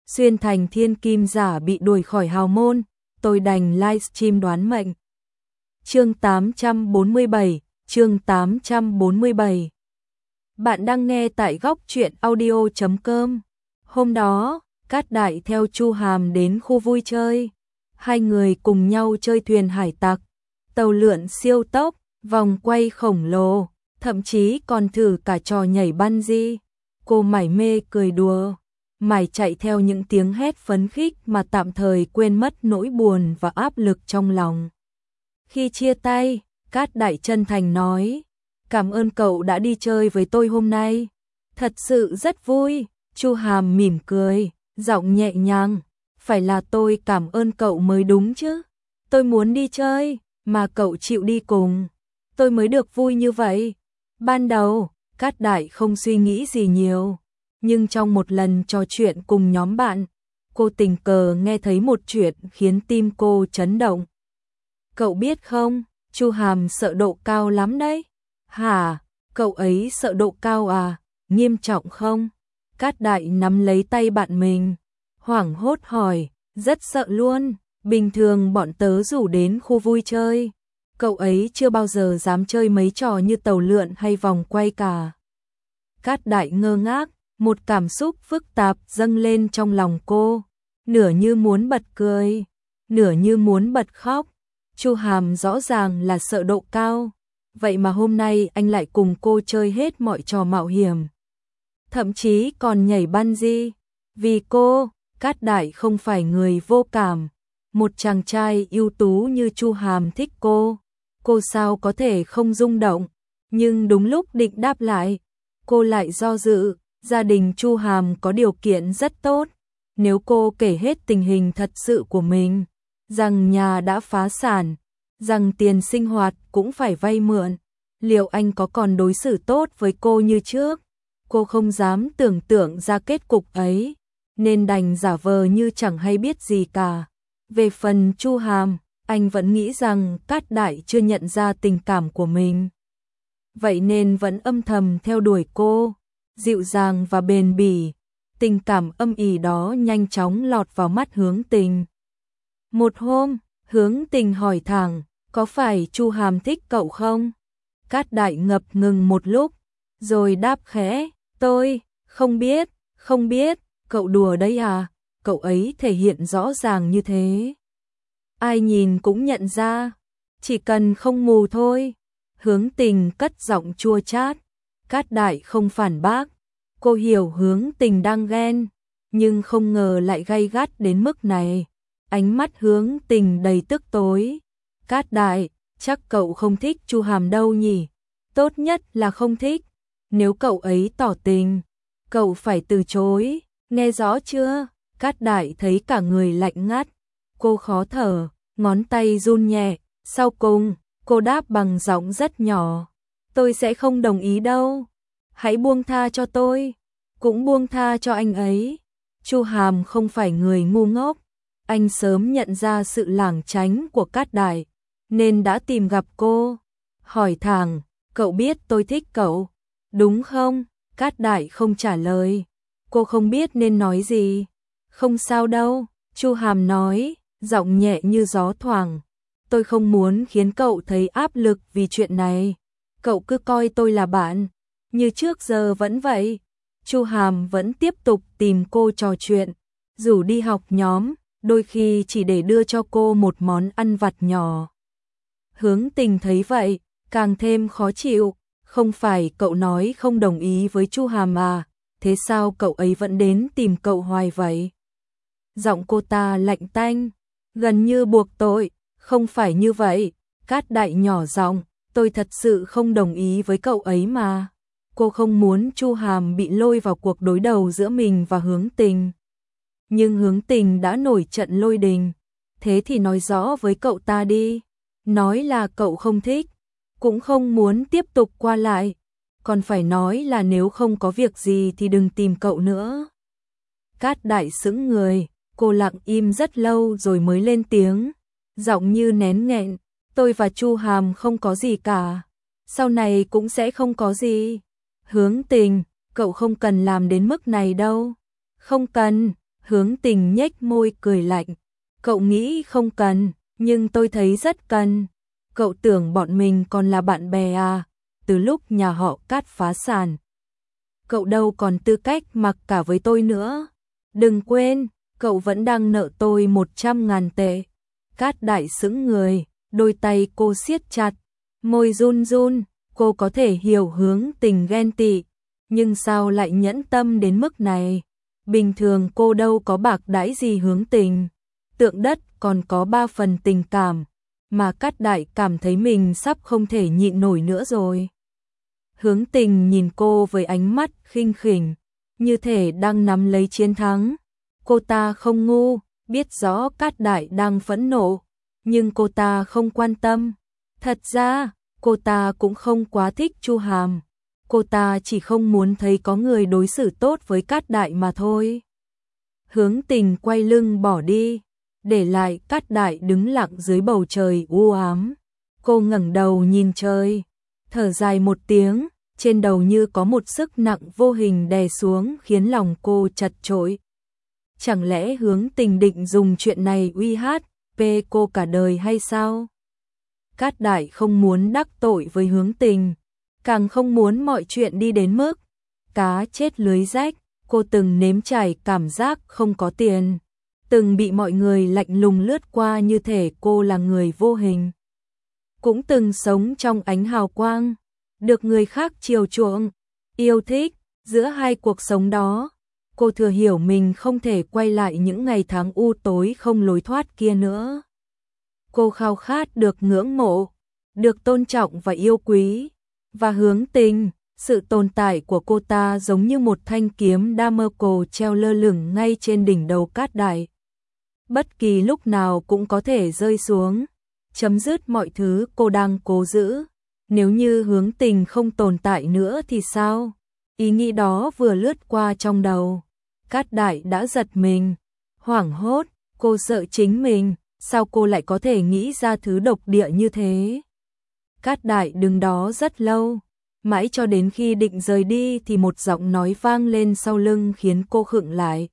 xuyên thành thiên kim giả bị đuổi khỏi hào môn, tôi đành livestream đoán mệnh. Chương 847, chương 847. Bạn đang nghe tại góc truyện audio.com. Hôm đó, Cát Đại theo Chu Hàm đến khu vui chơi. Hai người cùng nhau chơi thuyền hải tặc, tàu lượn siêu tốc, vòng quay khổng lồ, thậm chí còn thử cả trò nhảy bungee. Cô mải mê cười đùa, mải chạy theo những tiếng hét phấn khích mà tạm thời quên mất nỗi buồn và áp lực trong lòng. Khi chia tay, Cát Đại chân thành nói, cảm ơn cậu đã đi chơi với tôi hôm nay. Thật sự rất vui. Chu Hàm mỉm cười, giọng nhẹ nhàng, phải là tôi cảm ơn cậu mới đúng chứ. Tôi muốn đi chơi, mà cậu chịu đi cùng, tôi mới được vui như vậy. Ban đầu, Cát Đại không suy nghĩ gì nhiều, nhưng trong một lần trò chuyện cùng nhóm bạn, cô tình cờ nghe thấy một chuyện khiến tim cô chấn động. Cậu biết không, Chu Hàm sợ độ cao lắm đấy. Hả, cậu ấy sợ độ cao à, nghiêm trọng không? Cát Đại nắm lấy tay bạn mình, hoảng hốt hỏi, rất sợ luôn, bình thường bọn tớ rủ đến khu vui chơi, cậu ấy chưa bao giờ dám chơi mấy trò như tàu lượn hay vòng quay cả. Cát Đại ngơ ngác, một cảm xúc phức tạp dâng lên trong lòng cô, nửa như muốn bật cười, nửa như muốn bật khóc. Chu Hàm rõ ràng là sợ độ cao, vậy mà hôm nay anh lại cùng cô chơi hết mọi trò mạo hiểm, thậm chí còn nhảy bungee. Vì cô, Cát Đại không phải người vô cảm. Một chàng trai ưu tú như Chu Hàm thích cô sao có thể không rung động. Nhưng đúng lúc định đáp lại, cô lại do dự. Gia đình Chu Hàm có điều kiện rất tốt. Nếu cô kể hết tình hình thật sự của mình, rằng nhà đã phá sản, rằng tiền sinh hoạt cũng phải vay mượn, liệu anh có còn đối xử tốt với cô như trước? Cô không dám tưởng tượng ra kết cục ấy, nên đành giả vờ như chẳng hay biết gì cả. Về phần Chu Hàm, anh vẫn nghĩ rằng Cát Đại chưa nhận ra tình cảm của mình, vậy nên vẫn âm thầm theo đuổi cô, dịu dàng và bền bỉ. Tình cảm âm ỉ đó nhanh chóng lọt vào mắt Hướng Tình. Một hôm, Hướng Tình hỏi thẳng, có phải Chu Hàm thích cậu không? Cát Đại ngập ngừng một lúc, rồi đáp khẽ, tôi không biết, cậu đùa đấy à? Cậu ấy thể hiện rõ ràng như thế, ai nhìn cũng nhận ra, chỉ cần không mù thôi. Hướng Tình cất giọng chua chát. Cát Đại không phản bác, cô hiểu Hướng Tình đang ghen, nhưng không ngờ lại gay gắt đến mức này. Ánh mắt Hướng Tình đầy tức tối. Cát Đại, chắc cậu không thích Chu Hàm đâu nhỉ? Tốt nhất là không thích. Nếu cậu ấy tỏ tình, cậu phải từ chối, nghe rõ chưa? Cát Đại thấy cả người lạnh ngắt, cô khó thở, ngón tay run nhẹ. Sau cùng, cô đáp bằng giọng rất nhỏ, tôi sẽ không đồng ý đâu. Hãy buông tha cho tôi, cũng buông tha cho anh ấy. Chu Hàm không phải người ngu ngốc, anh sớm nhận ra sự lảng tránh của Cát Đại, nên đã tìm gặp cô, hỏi thẳng, cậu biết tôi thích cậu, đúng không? Cát Đại không trả lời, cô không biết nên nói gì. Không sao đâu, Chu Hàm nói, giọng nhẹ như gió thoảng, tôi không muốn khiến cậu thấy áp lực vì chuyện này, cậu cứ coi tôi là bạn, như trước giờ vẫn vậy. Chu Hàm vẫn tiếp tục tìm cô trò chuyện, rủ đi học nhóm, đôi khi chỉ để đưa cho cô một món ăn vặt nhỏ. Hướng Tình thấy vậy, càng thêm khó chịu, không phải cậu nói không đồng ý với Chu Hàm à, thế sao cậu ấy vẫn đến tìm cậu hoài vậy? Giọng cô ta lạnh tanh, gần như buộc tội, không phải như vậy. Cát Đại nhỏ giọng, tôi thật sự không đồng ý với cậu ấy mà. Cô không muốn Chu Hàm bị lôi vào cuộc đối đầu giữa mình và Hướng Tình. Nhưng Hướng Tình đã nổi trận lôi đình, thế thì nói rõ với cậu ta đi, nói là cậu không thích, cũng không muốn tiếp tục qua lại, còn phải nói là nếu không có việc gì thì đừng tìm cậu nữa. Cát Đại sững người, cô lặng im rất lâu rồi mới lên tiếng, giọng như nén nghẹn, tôi và Chu Hàm không có gì cả, sau này cũng sẽ không có gì. Hướng Tình, cậu không cần làm đến mức này đâu. Không cần, Hướng Tình nhếch môi cười lạnh. Cậu nghĩ không cần, nhưng tôi thấy rất cần. Cậu tưởng bọn mình còn là bạn bè à? Từ lúc nhà họ Cát phá sản, cậu đâu còn tư cách mặc cả với tôi nữa. Đừng quên, cậu vẫn đang nợ tôi 100.000 tệ. Cát Đại sững người, đôi tay cô siết chặt, môi run run. Cô có thể hiểu Hướng Tình ghen tị, nhưng sao lại nhẫn tâm đến mức này? Bình thường cô đâu có bạc đãi gì Hướng Tình. Tượng đất còn có 3 phần tình cảm, mà Cát Đại cảm thấy mình sắp không thể nhịn nổi nữa rồi. Hướng Tình nhìn cô với ánh mắt khinh khỉnh, như thể đang nắm lấy chiến thắng. Cô ta không ngu, biết rõ Cát Đại đang phẫn nộ, nhưng cô ta không quan tâm. Thật ra, cô ta cũng không quá thích Chu Hàm. Cô ta chỉ không muốn thấy có người đối xử tốt với Cát Đại mà thôi. Hướng Tình quay lưng bỏ đi, để lại Cát Đại đứng lặng dưới bầu trời u ám. Cô ngẩng đầu nhìn trời, thở dài một tiếng, trên đầu như có một sức nặng vô hình đè xuống khiến lòng cô chật chội. Chẳng lẽ Hướng Tình định dùng chuyện này uy hiếp cô cả đời hay sao? Cát Đại không muốn đắc tội với Hướng Tình, càng không muốn mọi chuyện đi đến mức cá chết lưới rách. Cô từng nếm trải cảm giác không có tiền, từng bị mọi người lạnh lùng lướt qua như thể cô là người vô hình. Cũng từng sống trong ánh hào quang, được người khác chiều chuộng, yêu thích. Giữa hai cuộc sống đó, cô thừa hiểu mình không thể quay lại những ngày tháng u tối không lối thoát kia nữa. Cô khao khát được ngưỡng mộ, được tôn trọng và yêu quý. Và Hướng Tình, sự tồn tại của cô ta giống như một thanh kiếm Damocles treo lơ lửng ngay trên đỉnh đầu Cát Đại. Bất kỳ lúc nào cũng có thể rơi xuống, chấm dứt mọi thứ cô đang cố giữ. Nếu như Hướng Tình không tồn tại nữa thì sao? Ý nghĩ đó vừa lướt qua trong đầu. Cát Đại đã giật mình, hoảng hốt, cô sợ chính mình, sao cô lại có thể nghĩ ra thứ độc địa như thế? Cát Đại đứng đó rất lâu, mãi cho đến khi định rời đi thì một giọng nói vang lên sau lưng khiến cô khựng lại.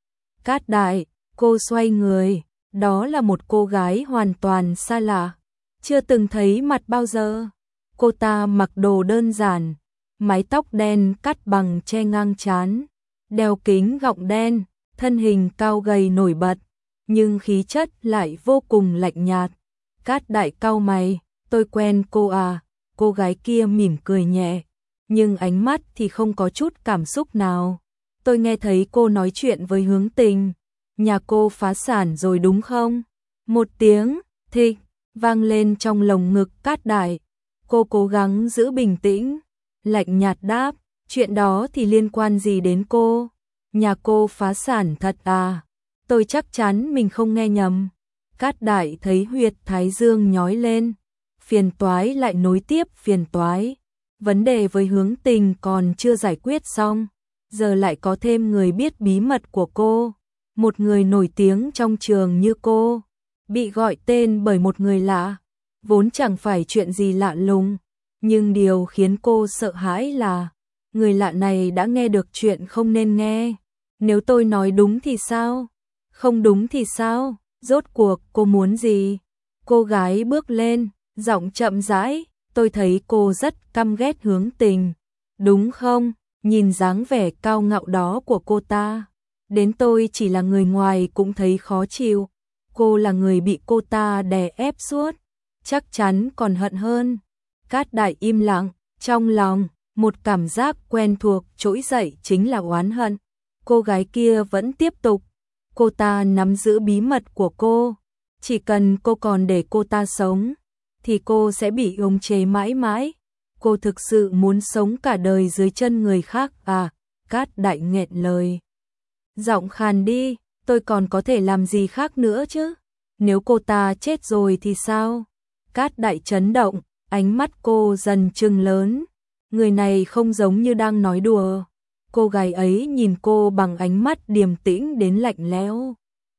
Cát Đại, cô xoay người, đó là một cô gái hoàn toàn xa lạ, chưa từng thấy mặt bao giờ. Cô ta mặc đồ đơn giản, mái tóc đen cắt bằng che ngang trán, đeo kính gọng đen, thân hình cao gầy nổi bật, nhưng khí chất lại vô cùng lạnh nhạt. Cát Đại cau mày, tôi quen cô à? Cô gái kia mỉm cười nhẹ, nhưng ánh mắt thì không có chút cảm xúc nào. Tôi nghe thấy cô nói chuyện với Hướng Tình, nhà cô phá sản rồi đúng không? Một tiếng thịch vang lên trong lồng ngực Cát Đại. Cô cố gắng giữ bình tĩnh, lạnh nhạt đáp, chuyện đó thì liên quan gì đến cô? Nhà cô phá sản thật à? Tôi chắc chắn mình không nghe nhầm. Cát Đại thấy huyệt thái dương nhói lên, phiền toái lại nối tiếp phiền toái. Vấn đề với Hướng Tình còn chưa giải quyết xong, giờ lại có thêm người biết bí mật của cô. Một người nổi tiếng trong trường như cô, bị gọi tên bởi một người lạ, vốn chẳng phải chuyện gì lạ lùng. Nhưng điều khiến cô sợ hãi là, người lạ này đã nghe được chuyện không nên nghe. Nếu tôi nói đúng thì sao? Không đúng thì sao? Rốt cuộc cô muốn gì? Cô gái bước lên, giọng chậm rãi, tôi thấy cô rất căm ghét Hướng Tình, đúng không? Nhìn dáng vẻ cao ngạo đó của cô ta, đến tôi chỉ là người ngoài cũng thấy khó chịu. Cô là người bị cô ta đè ép suốt, chắc chắn còn hận hơn. Cát Đại im lặng, trong lòng, một cảm giác quen thuộc trỗi dậy chính là oán hận. Cô gái kia vẫn tiếp tục, cô ta nắm giữ bí mật của cô. Chỉ cần cô còn để cô ta sống, thì cô sẽ bị khống chế mãi mãi. Cô thực sự muốn sống cả đời dưới chân người khác à? Cát Đại nghẹn lời. Giọng khàn đi, tôi còn có thể làm gì khác nữa chứ? Nếu cô ta chết rồi thì sao? Cát Đại chấn động, ánh mắt cô dần trừng lớn. Người này không giống như đang nói đùa. Cô gái ấy nhìn cô bằng ánh mắt điềm tĩnh đến lạnh lẽo,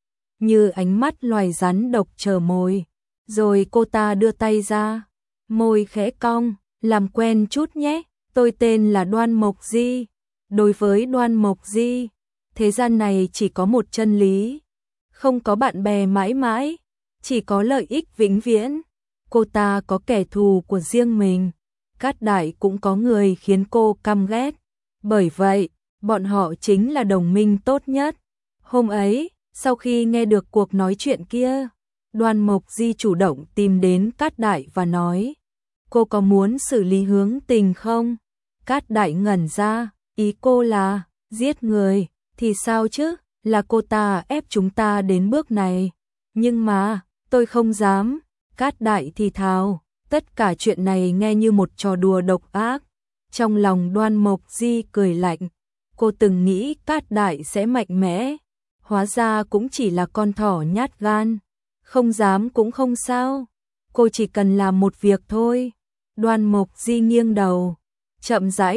như ánh mắt loài rắn độc chờ mồi. Rồi cô ta đưa tay ra, môi khẽ cong, làm quen chút nhé, tôi tên là Đoan Mộc Di. Đối với Đoan Mộc Di, Thế gian này chỉ có một chân lý, không có bạn bè mãi mãi, chỉ có lợi ích vĩnh viễn. Cô ta có kẻ thù của riêng mình, Cát Đại cũng có người khiến cô căm ghét. Bởi vậy, bọn họ chính là đồng minh tốt nhất. Hôm ấy, sau khi nghe được cuộc nói chuyện kia, Đoan Mộc Di chủ động tìm đến Cát Đại và nói: cô có muốn xử lý Hướng Tình không? Cát Đại ngẩn ra, ý cô là giết người, thì sao chứ, là cô ta ép chúng ta đến bước này. Nhưng mà, tôi không dám. Cát Đại thì thào, tất cả chuyện này nghe như một trò đùa độc ác. Trong lòng Đoan Mộc Di cười lạnh, cô từng nghĩ Cát Đại sẽ mạnh mẽ, hóa ra cũng chỉ là con thỏ nhát gan, không dám cũng không sao, cô chỉ cần làm một việc thôi. Đoan Mộc Di nghiêng đầu, chậm rãi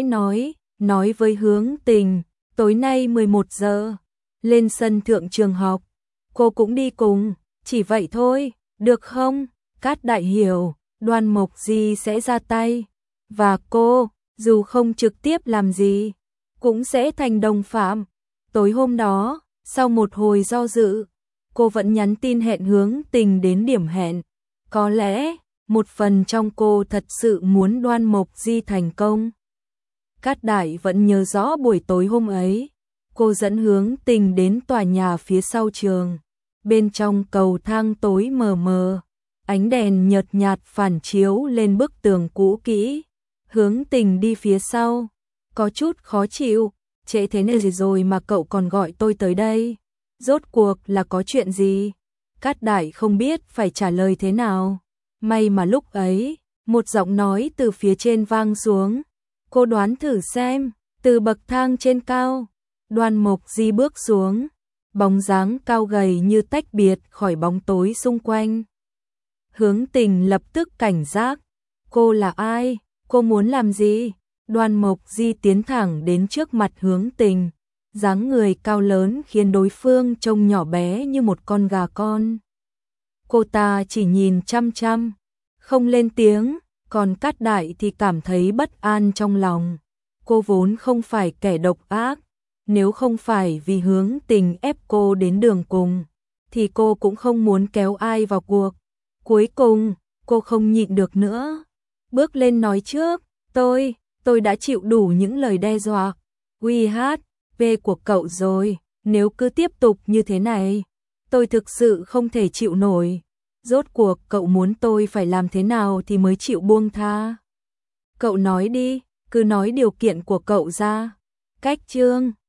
nói với Hướng Tình, tối nay 11 giờ, lên sân thượng trường học, cô cũng đi cùng, chỉ vậy thôi, được không? Cát Đại hiểu, Đoan Mộc Di sẽ ra tay, và cô, dù không trực tiếp làm gì, cũng sẽ thành đồng phạm. Tối hôm đó, sau một hồi do dự, cô vẫn nhắn tin hẹn Hướng Tình đến điểm hẹn. Có lẽ, một phần trong cô thật sự muốn Đoan Mộc Di thành công. Cát Đại vẫn nhớ rõ buổi tối hôm ấy, cô dẫn Hướng Tình đến tòa nhà phía sau trường. Bên trong cầu thang tối mờ mờ, ánh đèn nhợt nhạt phản chiếu lên bức tường cũ kỹ. Hướng Tình đi phía sau, có chút khó chịu, trễ thế này rồi mà cậu còn gọi tôi tới đây. Rốt cuộc là có chuyện gì? Cát Đại không biết phải trả lời thế nào. May mà lúc ấy, một giọng nói từ phía trên vang xuống. Cô đoán thử xem, từ bậc thang trên cao, Đoan Mộc Di bước xuống, bóng dáng cao gầy như tách biệt khỏi bóng tối xung quanh. Hướng Tình lập tức cảnh giác, cô là ai? Cô muốn làm gì? Đoan Mộc Di tiến thẳng đến trước mặt Hướng Tình, dáng người cao lớn khiến đối phương trông nhỏ bé như một con gà con. Cô ta chỉ nhìn chăm chăm, không lên tiếng, còn Cát Đại thì cảm thấy bất an trong lòng. Cô vốn không phải kẻ độc ác, nếu không phải vì Hướng Tình ép cô đến đường cùng, thì cô cũng không muốn kéo ai vào cuộc. Cuối cùng, cô không nhịn được nữa, bước lên nói trước, tôi đã chịu đủ những lời đe dọa, uy hiếp của cậu rồi, nếu cứ tiếp tục như thế này, tôi thực sự không thể chịu nổi. Rốt cuộc cậu muốn tôi phải làm thế nào thì mới chịu buông tha? Cậu nói đi, cứ nói điều kiện của cậu ra. Cách chương